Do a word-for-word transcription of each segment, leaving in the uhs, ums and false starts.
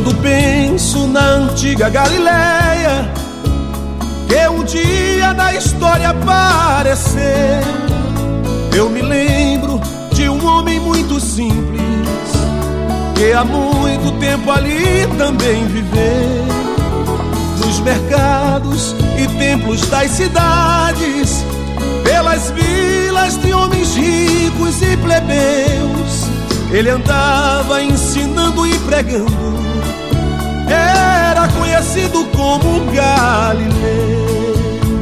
Quando penso na antiga Galileia, que um dia na história apareceu, eu me lembro de um homem muito simples, que há muito tempo ali também viveu. Nos mercados e templos das cidades, pelas vilas de homens ricos e plebeus, ele andava ensinando e pregando. Era conhecido como Galileu.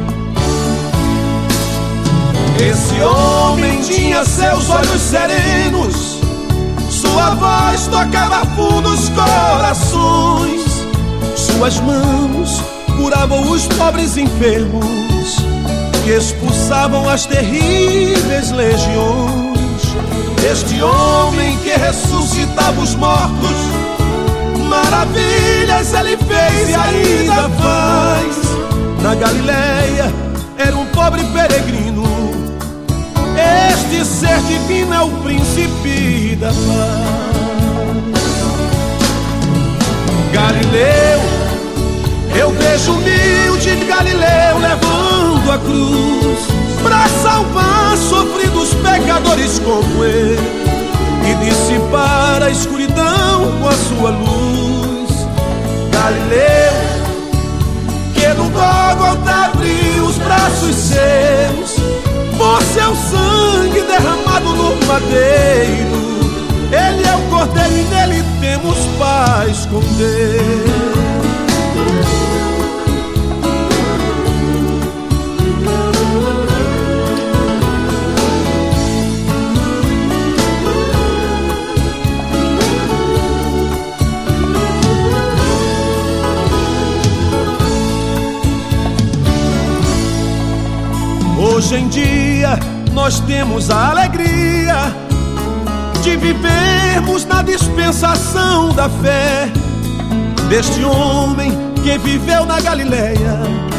Esse homem tinha seus olhos serenos, sua voz tocava fundo os corações, suas mãos curavam os pobres enfermos e expulsavam as terríveis legiões. Este homem que ressuscitava os mortos, maravilhas ele fez e ainda faz. Na Galileia era um pobre peregrino, este ser divino é o príncipe da paz. Galileu, eu vejo humilde Galileu levando a cruz pra salvar sofridos pecadores como ele e dissipar a escuridão com a sua luz. Galileu, que no Gólgota abriu os braços seus por seu sangue derramado no madeiro. Ele é o Cordeiro e nele temos paz com Deus. Hoje em dia nós temos a alegria de vivermos na dispensação da fé deste homem que viveu na Galileia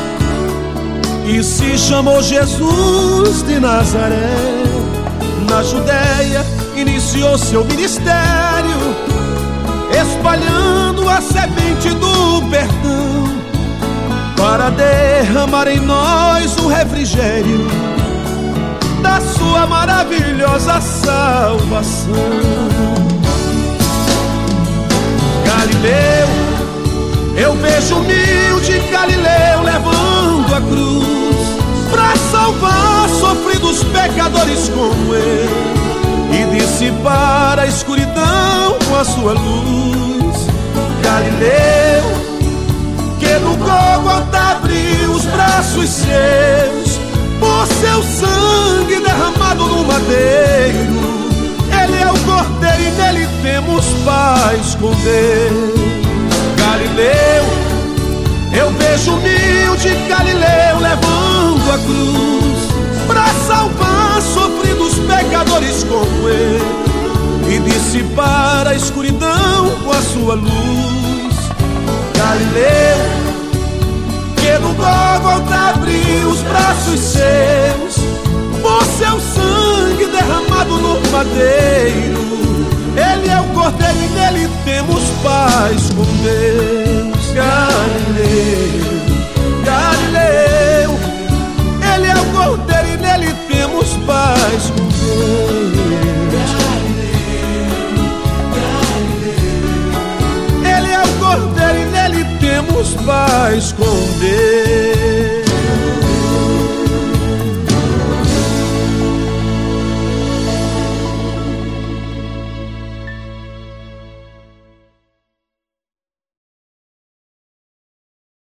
e se chamou Jesus de Nazaré. Na Judéia iniciou seu ministério, espalhando a semente do perdão para derramar em nós o refrigério da sua maravilhosa salvação. Galileu, eu vejo humilde Galileu levando a cruz pra salvar sofridos pecadores como ele e dissipar a escuridão com a sua luz. Galileu, que no Gólgota abriu os braços seus por seu sangue derramado no madeiro. Ele é o Cordeiro e nele temos paz com Deus. Galileu, eu vejo humilde Galileu levando a cruz pra salvar sofridos pecadores como ele e dissipar a escuridão com a sua luz. Galileu, que no Gólgota abriu os braços seus por seu sangue derramado no madeiro. Ele é o Cordeiro e nele temos paz com Deus. Galileu, Galileu, ele é o Cordeiro e nele temos paz com Deus. Ele é o Cordeiro e nele temos paz com Deus.